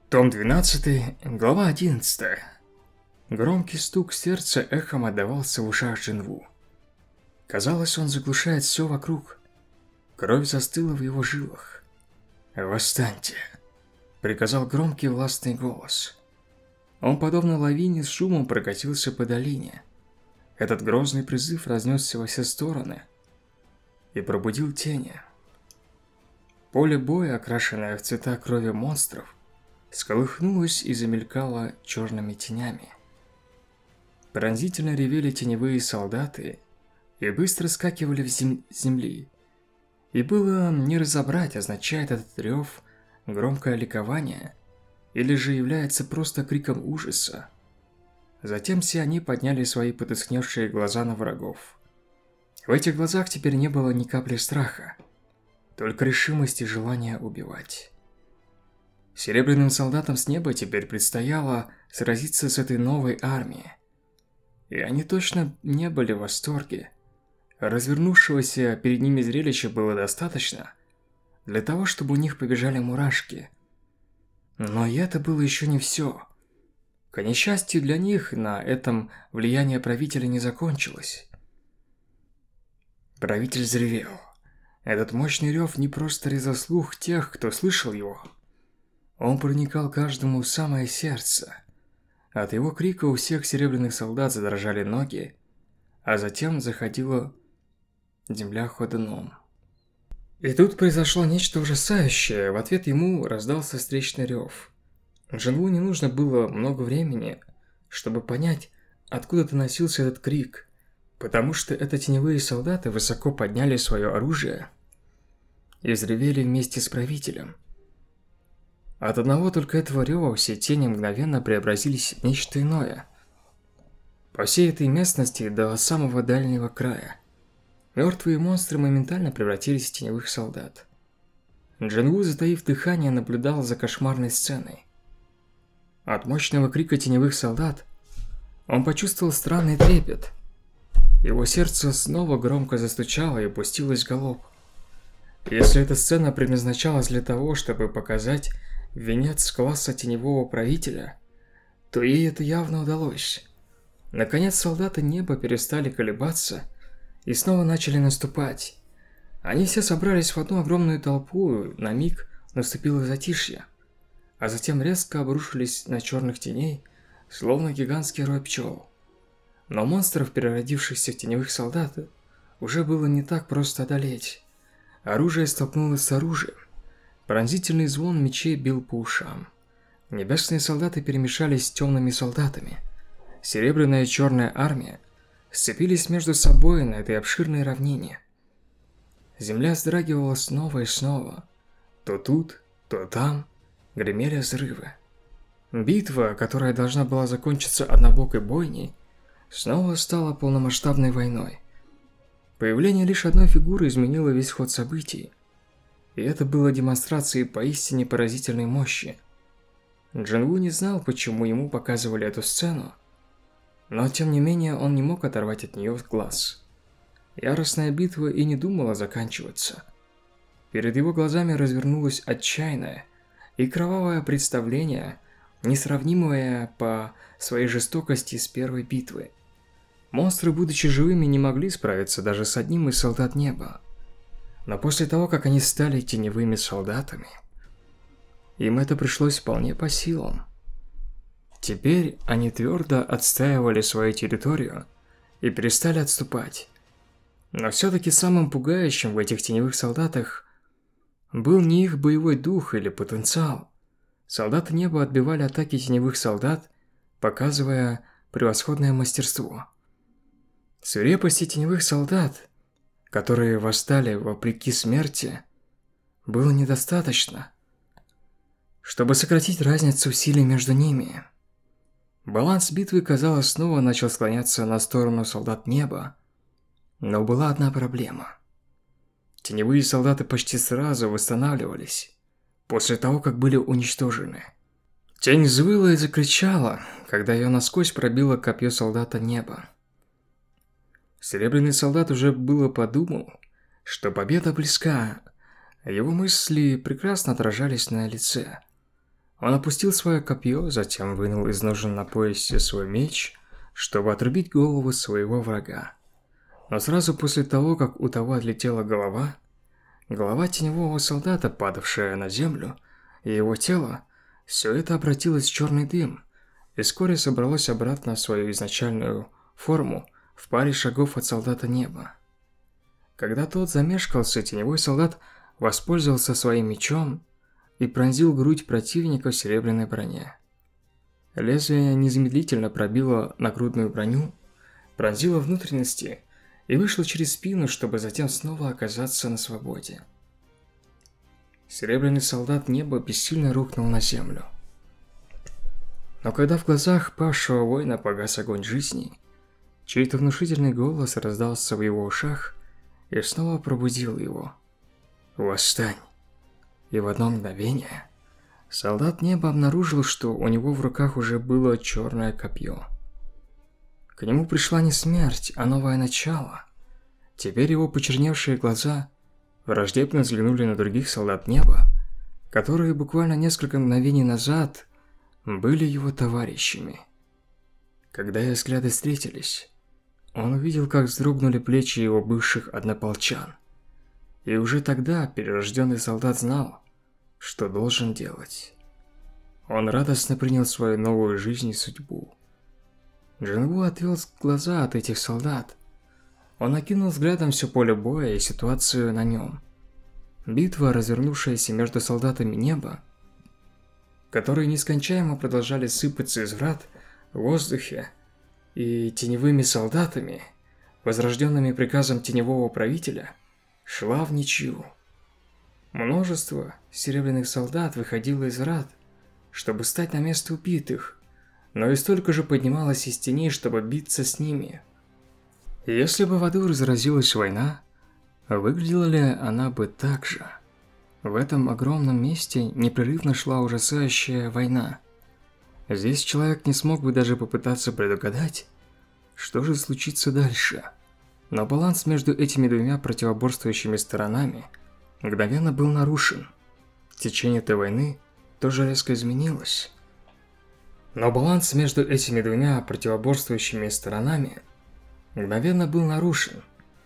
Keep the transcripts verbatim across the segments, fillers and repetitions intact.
Том двенадцатый, глава одиннадцатая. Громкий стук сердца эхом отдавался в ушах Джинву. Казалось, он заглушает все вокруг. Кровь застыла в его жилах. «Восстаньте!» – приказал громкий властный голос. Он, подобно лавине, с шумом прокатился по долине. Этот грозный призыв разнесся во все стороны и пробудил тени. Поле боя, окрашенное в цвета крови монстров, сколыхнулось и замелькало черными тенями. Пронзительно ревели теневые солдаты и быстро скакивали в зем... земли. И было не разобрать, означает этот рев громкое ликование или же является просто криком ужаса. Затем все они подняли свои потускневшие глаза на врагов. В этих глазах теперь не было ни капли страха, только решимость и желание убивать. Серебряным солдатам с неба теперь предстояло сразиться с этой новой армией. И они точно не были в восторге. Развернувшегося перед ними зрелища было достаточно для того, чтобы у них побежали мурашки. Но и это было еще не все. К несчастью для них, на этом влияние правителя не закончилось. Правитель взревел. Этот мощный рев не просто резал слух тех, кто слышал его. Он проникал каждому в самое сердце. От его крика у всех серебряных солдат задрожали ноги, а затем заходила земля ходуном. И тут произошло нечто ужасающее. В ответ ему раздался встречный рев. Джинву не нужно было много времени, чтобы понять, откуда доносился этот крик, потому что это теневые солдаты высоко подняли свое оружие и взревели вместе с правителем. От одного только этого рева все тени мгновенно преобразились в нечто иное. По всей этой местности до самого дальнего края мертвые монстры моментально превратились в теневых солдат. Джинву, затаив дыхание, наблюдал за кошмарной сценой. От мощного крика теневых солдат он почувствовал странный трепет. Его сердце снова громко застучало и опустилось в галоп. Если эта сцена предназначалась для того, чтобы показать венец класса теневого правителя, то ей это явно удалось. Наконец солдаты неба перестали колебаться и снова начали наступать. Они все собрались в одну огромную толпу, на миг наступило затишье, а затем резко обрушились на черных теней, словно гигантский рой пчел. Но монстров, переродившихся в теневых солдат, уже было не так просто одолеть. Оружие столкнулось с оружием. Пронзительный звон мечей бил по ушам. Небесные солдаты перемешались с темными солдатами. Серебряная и черная армия сцепились между собой на этой обширной равнине. Земля вздрагивала снова и снова. То тут, то там гремели взрывы. Битва, которая должна была закончиться однобокой бойней, снова стала полномасштабной войной. Появление лишь одной фигуры изменило весь ход событий. И это было демонстрацией поистине поразительной мощи. Джинву не знал, почему ему показывали эту сцену, но тем не менее он не мог оторвать от нее глаз. Яростная битва и не думала заканчиваться. Перед его глазами развернулось отчаянное и кровавое представление, несравнимое по своей жестокости с первой битвы. Монстры, будучи живыми, не могли справиться даже с одним из солдат неба. Но после того, как они стали теневыми солдатами, им это пришлось вполне по силам. Теперь они твердо отстаивали свою территорию и перестали отступать. Но все-таки самым пугающим в этих теневых солдатах был не их боевой дух или потенциал. Солдаты неба отбивали атаки теневых солдат, показывая превосходное мастерство. Свирепости теневых солдат, которые восстали вопреки смерти, было недостаточно, чтобы сократить разницу в силе между ними. Баланс битвы, казалось, снова начал склоняться на сторону солдат неба, но была одна проблема. Теневые солдаты почти сразу восстанавливались, после того, как были уничтожены. Тень взвыла и закричала, когда ее насквозь пробило копье солдата неба. Серебряный солдат уже было подумал, что победа близка. Его мысли прекрасно отражались на лице. Он опустил свое копье, затем вынул из ножен на поясе свой меч, чтобы отрубить голову своего врага. Но сразу после того, как у того отлетела голова, голова теневого солдата, падавшая на землю, и его тело, все это обратилось в черный дым, и вскоре собралось обратно в свою изначальную форму в паре шагов от солдата неба. Когда тот замешкался, теневой солдат воспользовался своим мечом и пронзил грудь противника в серебряной броне. Лезвие незамедлительно пробило нагрудную броню, пронзило внутренности и вышло через спину, чтобы затем снова оказаться на свободе. Серебряный солдат неба бессильно рухнул на землю. Но когда в глазах павшего воина погас огонь жизни, чей-то внушительный голос раздался в его ушах и снова пробудил его. «Восстань!» И в одно мгновение солдат неба обнаружил, что у него в руках уже было черное копье. К нему пришла не смерть, а новое начало. Теперь его почерневшие глаза враждебно взглянули на других солдат неба, которые буквально несколько мгновений назад были его товарищами. Когда их взгляды встретились, он увидел, как вздрогнули плечи его бывших однополчан. И уже тогда перерожденный солдат знал, что должен делать. Он радостно принял свою новую жизнь и судьбу. Джинву отвел глаза от этих солдат. Он окинул взглядом все поле боя и ситуацию на нем. Битва, развернувшаяся между солдатами неба, которые нескончаемо продолжали сыпаться из врат в воздухе, и теневыми солдатами, возрожденными приказом теневого правителя, шла в ничью. Множество серебряных солдат выходило из врат, чтобы стать на место убитых, но и столько же поднималось из теней, чтобы биться с ними. Если бы в аду разразилась война, выглядела ли она бы так же? В этом огромном месте непрерывно шла ужасающая война. Здесь человек не смог бы даже попытаться предугадать, что же случится дальше. Но баланс между этими двумя противоборствующими сторонами мгновенно был нарушен. Течение этой войны тоже резко изменилось. Но баланс между этими двумя противоборствующими сторонами мгновенно был нарушен.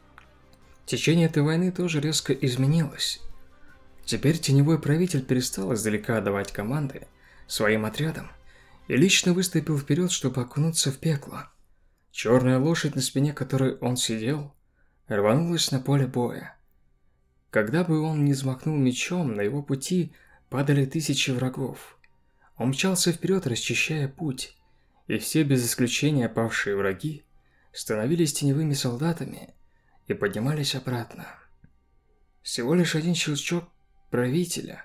Течение этой войны тоже резко изменилось. Теперь теневой правитель перестал издалека отдавать команды своим отрядам и лично выступил вперед, чтобы окунуться в пекло. Черная лошадь, на спине которой он сидел, рванулась на поле боя. Когда бы он ни взмахнул мечом, на его пути падали тысячи врагов. Он мчался вперед, расчищая путь, и все без исключения павшие враги становились теневыми солдатами и поднимались обратно. Всего лишь один щелчок правителя,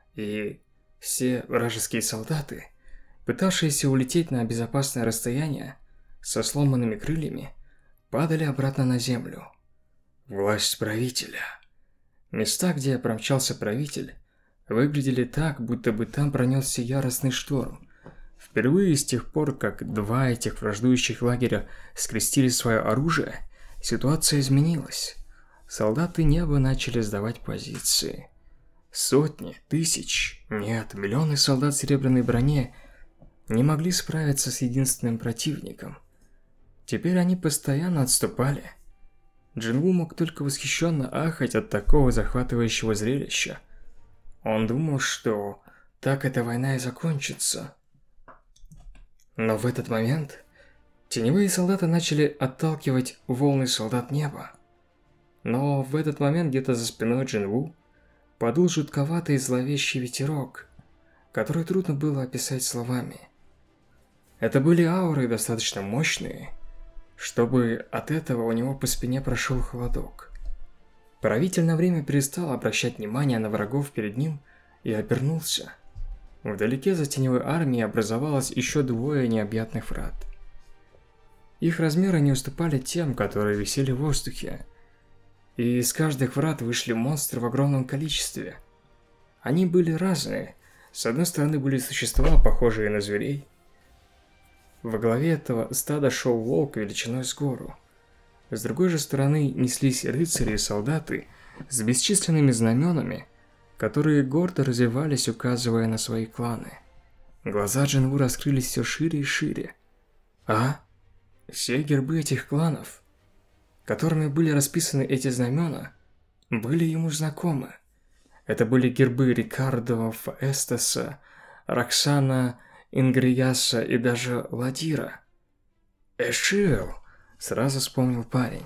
и все вражеские солдаты, пытавшиеся улететь на безопасное расстояние со сломанными крыльями, падали обратно на землю. Власть правителя. Места, где промчался правитель, выглядели так, будто бы там пронесся яростный шторм. Впервые с тех пор, как два этих враждующих лагеря скрестили свое оружие, ситуация изменилась. Солдаты неба начали сдавать позиции. Сотни, тысяч, нет, миллионы солдат в серебряной броне не могли справиться с единственным противником. Теперь они постоянно отступали. Джинву мог только восхищенно ахать от такого захватывающего зрелища. Он думал, что так эта война и закончится. Но в этот момент теневые солдаты начали отталкивать волны солдат неба. Но в этот момент где-то за спиной Джинву подул жутковатый и зловещий ветерок, который трудно было описать словами. Это были ауры достаточно мощные, чтобы от этого у него по спине прошел холодок. Правитель на время перестал обращать внимание на врагов перед ним и обернулся. Вдалеке за теневой армией образовалось еще двое необъятных врат. Их размеры не уступали тем, которые висели в воздухе, и из каждых врат вышли монстры в огромном количестве. Они были разные. С одной стороны были существа, похожие на зверей. Во главе этого стада шел волк величиной с гору. С другой же стороны неслись рыцари и солдаты с бесчисленными знаменами, которые гордо развивались, указывая на свои кланы. Глаза Джинву раскрылись все шире и шире. А? Все гербы этих кланов, которыми были расписаны эти знамена, были ему знакомы. Это были гербы Рикардо Фаэстаса, Роксана, Ингрияса и даже Ладира. Эшил, сразу вспомнил парень.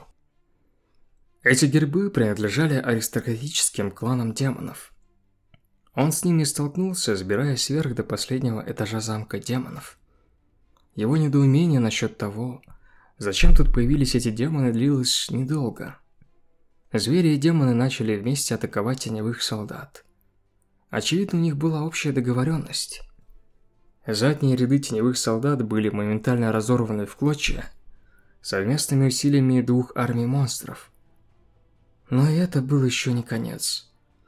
Эти гербы принадлежали аристократическим кланам демонов. Он с ними столкнулся, сбираясь вверх до последнего этажа замка демонов. Его недоумение насчет того, зачем тут появились эти демоны, длилось недолго. Звери и демоны начали вместе атаковать теневых солдат. Очевидно, у них была общая договоренность. Задние ряды теневых солдат были моментально разорваны в клочья совместными усилиями двух армий монстров. Но и это был еще не конец.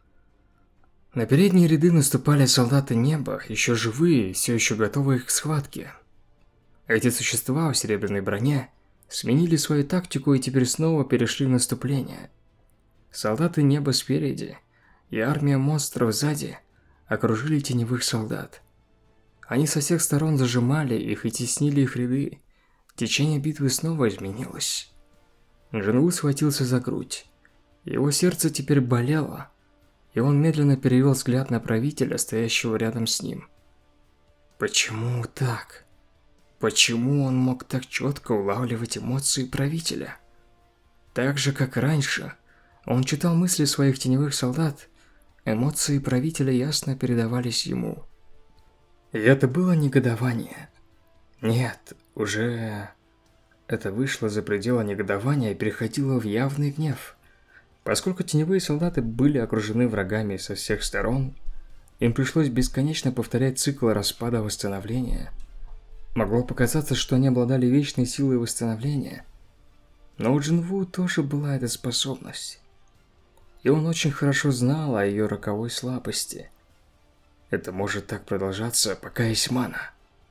На передние ряды наступали солдаты неба, еще живые, все еще готовые к схватке. Эти существа в серебряной броне сменили свою тактику и теперь снова перешли в наступление. Солдаты неба спереди и армия монстров сзади окружили теневых солдат. Они со всех сторон зажимали их и теснили их ряды. Течение битвы снова изменилось. Джинву схватился за грудь. Его сердце теперь болело, и он медленно перевел взгляд на правителя, стоящего рядом с ним. Почему так? Почему он мог так четко улавливать эмоции правителя? Так же, как раньше, он читал мысли своих теневых солдат, эмоции правителя ясно передавались ему. И это было негодование. Нет, уже это вышло за пределы негодования и переходило в явный гнев. Поскольку теневые солдаты были окружены врагами со всех сторон, им пришлось бесконечно повторять цикл распада-восстановления. Могло показаться, что они обладали вечной силой восстановления, но у Джинву тоже была эта способность. И он очень хорошо знал о ее роковой слабости. Это может так продолжаться, пока есть мана.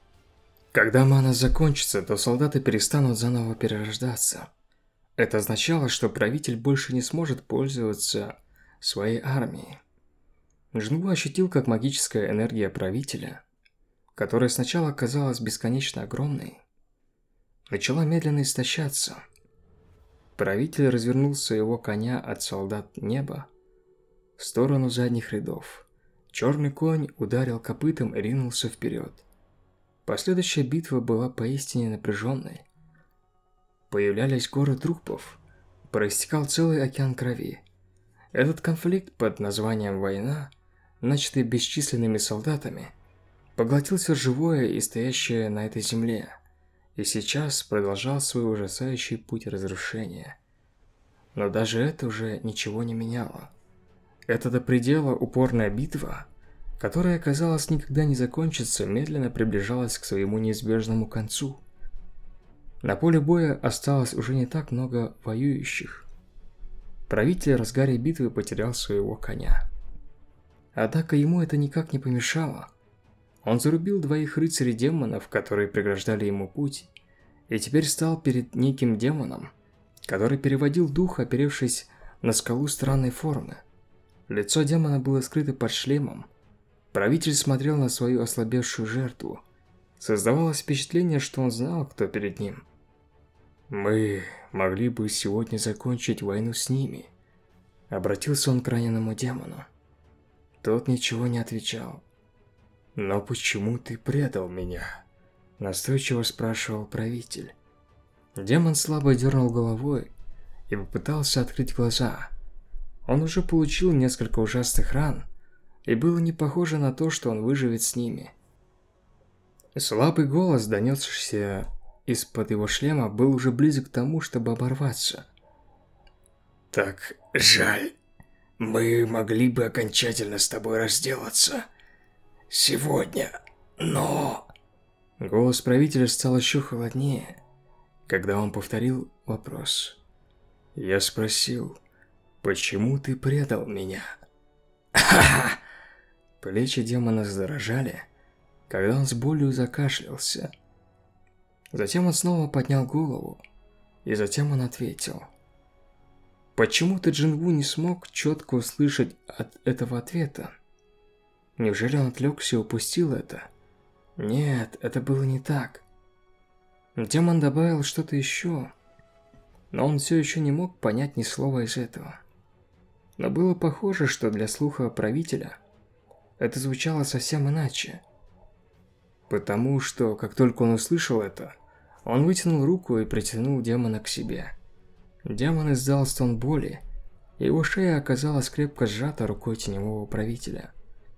Когда мана закончится, то солдаты перестанут заново перерождаться. Это означало, что правитель больше не сможет пользоваться своей армией. Джинву ощутил, как магическая энергия правителя, которая сначала казалась бесконечно огромной, начала медленно истощаться. Правитель развернул своего коня от солдат неба в сторону задних рядов. Черный конь ударил копытом и ринулся вперед. Последующая битва была поистине напряженной. Появлялись горы трупов, проистекал целый океан крови. Этот конфликт под названием «Война», начатый бесчисленными солдатами, поглотил все живое и стоящее на этой земле, и сейчас продолжал свой ужасающий путь разрушения. Но даже это уже ничего не меняло. Эта до предела упорная битва, которая, казалось, никогда не закончится, медленно приближалась к своему неизбежному концу. На поле боя осталось уже не так много воюющих. Правитель в разгаре битвы потерял своего коня. Однако ему это никак не помешало. Он зарубил двоих рыцарей демонов, которые преграждали ему путь, и теперь стал перед неким демоном, который переводил дух, оперевшись на скалу странной формы. Лицо демона было скрыто под шлемом. Правитель смотрел на свою ослабевшую жертву. Создавалось впечатление, что он знал, кто перед ним. «Мы могли бы сегодня закончить войну с ними», — обратился он к раненому демону. Тот ничего не отвечал. «Но почему ты предал меня?» – настойчиво спрашивал правитель. Демон слабо дернул головой и попытался открыть глаза. Он уже получил несколько ужасных ран, и было не похоже на то, что он выживет с ними. Слабый голос, донесшийся из-под его шлема, был уже близок к тому, чтобы оборваться. «Так жаль. Мы могли бы окончательно с тобой разделаться сегодня, но...» Голос правителя стал еще холоднее, когда он повторил вопрос. «Я спросил, почему ты предал меня?» «Ха-ха!» Плечи демона задрожали, когда он с болью закашлялся. Затем он снова поднял голову, и затем он ответил. Почему-то Джинву не смог четко услышать от этого ответа. Неужели он отвлекся и упустил это? Нет, это было не так. Демон добавил что-то еще, но он все еще не мог понять ни слова из этого. Но было похоже, что для слуха правителя это звучало совсем иначе. Потому что, как только он услышал это, он вытянул руку и притянул демона к себе. Демон издал стон боли, и его шея оказалась крепко сжата рукой теневого правителя.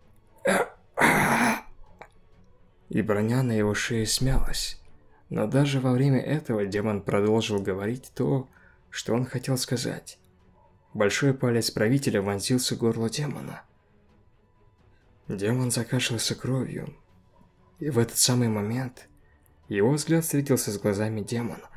И броня на его шее смялась. Но даже во время этого демон продолжил говорить то, что он хотел сказать. Большой палец правителя вонзился в горло демона. Демон закашлялся кровью, и в этот самый момент его взгляд встретился с глазами демона.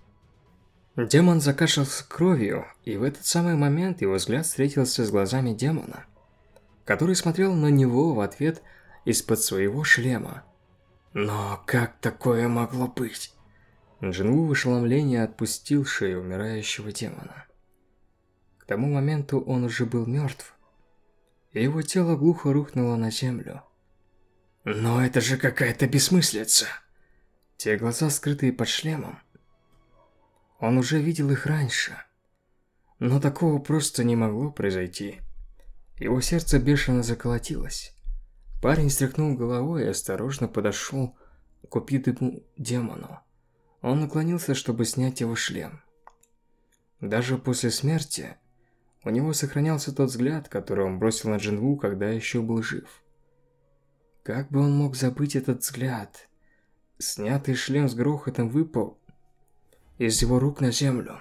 Демон закашлялся кровью, и в этот самый момент его взгляд встретился с глазами демона, который смотрел на него в ответ из-под своего шлема. Но как такое могло быть? Джинву в ошеломлении отпустил шею умирающего демона. К тому моменту он уже был мертв, и его тело глухо рухнуло на землю. Но это же какая-то бессмыслица. Те глаза, скрытые под шлемом. Он уже видел их раньше. Но такого просто не могло произойти. Его сердце бешено заколотилось. Парень стряхнул головой и осторожно подошел к убитому демону. Он наклонился, чтобы снять его шлем. Даже после смерти у него сохранялся тот взгляд, который он бросил на Джинву, когда еще был жив. Как бы он мог забыть этот взгляд? Снятый шлем с грохотом выпал из его рук на землю.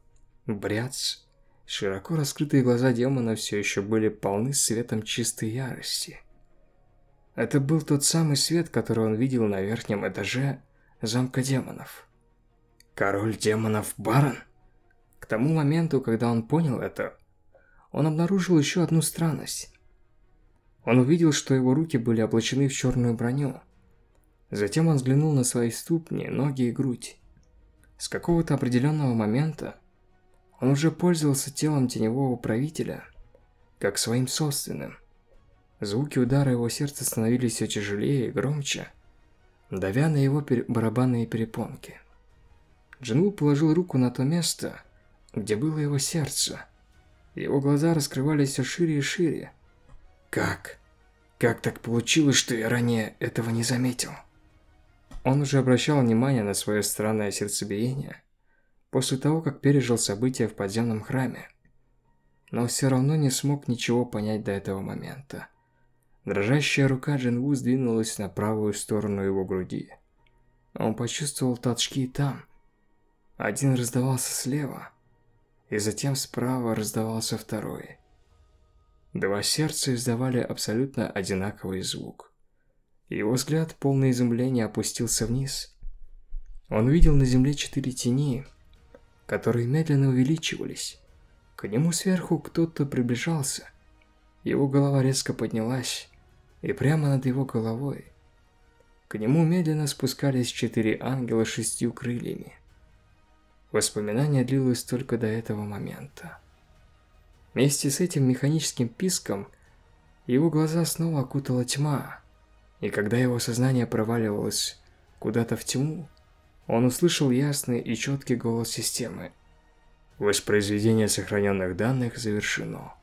Бряц. Широко раскрытые глаза демона все еще были полны светом чистой ярости. Это был тот самый свет, который он видел на верхнем этаже замка демонов. Король демонов Барон? К тому моменту, когда он понял это, он обнаружил еще одну странность. Он увидел, что его руки были облачены в черную броню. Затем он взглянул на свои ступни, ноги и грудь. С какого-то определенного момента он уже пользовался телом теневого правителя как своим собственным. Звуки удара его сердца становились все тяжелее и громче, давя на его пер... барабанные перепонки. Джинву положил руку на то место, где было его сердце. Его глаза раскрывались все шире и шире. Как? Как так получилось, что я ранее этого не заметил? Он уже обращал внимание на свое странное сердцебиение после того, как пережил события в подземном храме, но все равно не смог ничего понять до этого момента. Дрожащая рука Джинву сдвинулась на правую сторону его груди. Он почувствовал толчки там. Один раздавался слева, и затем справа раздавался второй. Два сердца издавали абсолютно одинаковый звук. Его взгляд, полный изумления, опустился вниз. Он видел на земле четыре тени, которые медленно увеличивались. К нему сверху кто-то приближался. Его голова резко поднялась, и прямо над его головой к нему медленно спускались четыре ангела с шестью крыльями. Воспоминание длилось только до этого момента. Вместе с этим механическим писком его глаза снова окутала тьма, и когда его сознание проваливалось куда-то в тьму, он услышал ясный и четкий голос системы. Воспроизведение сохраненных данных завершено.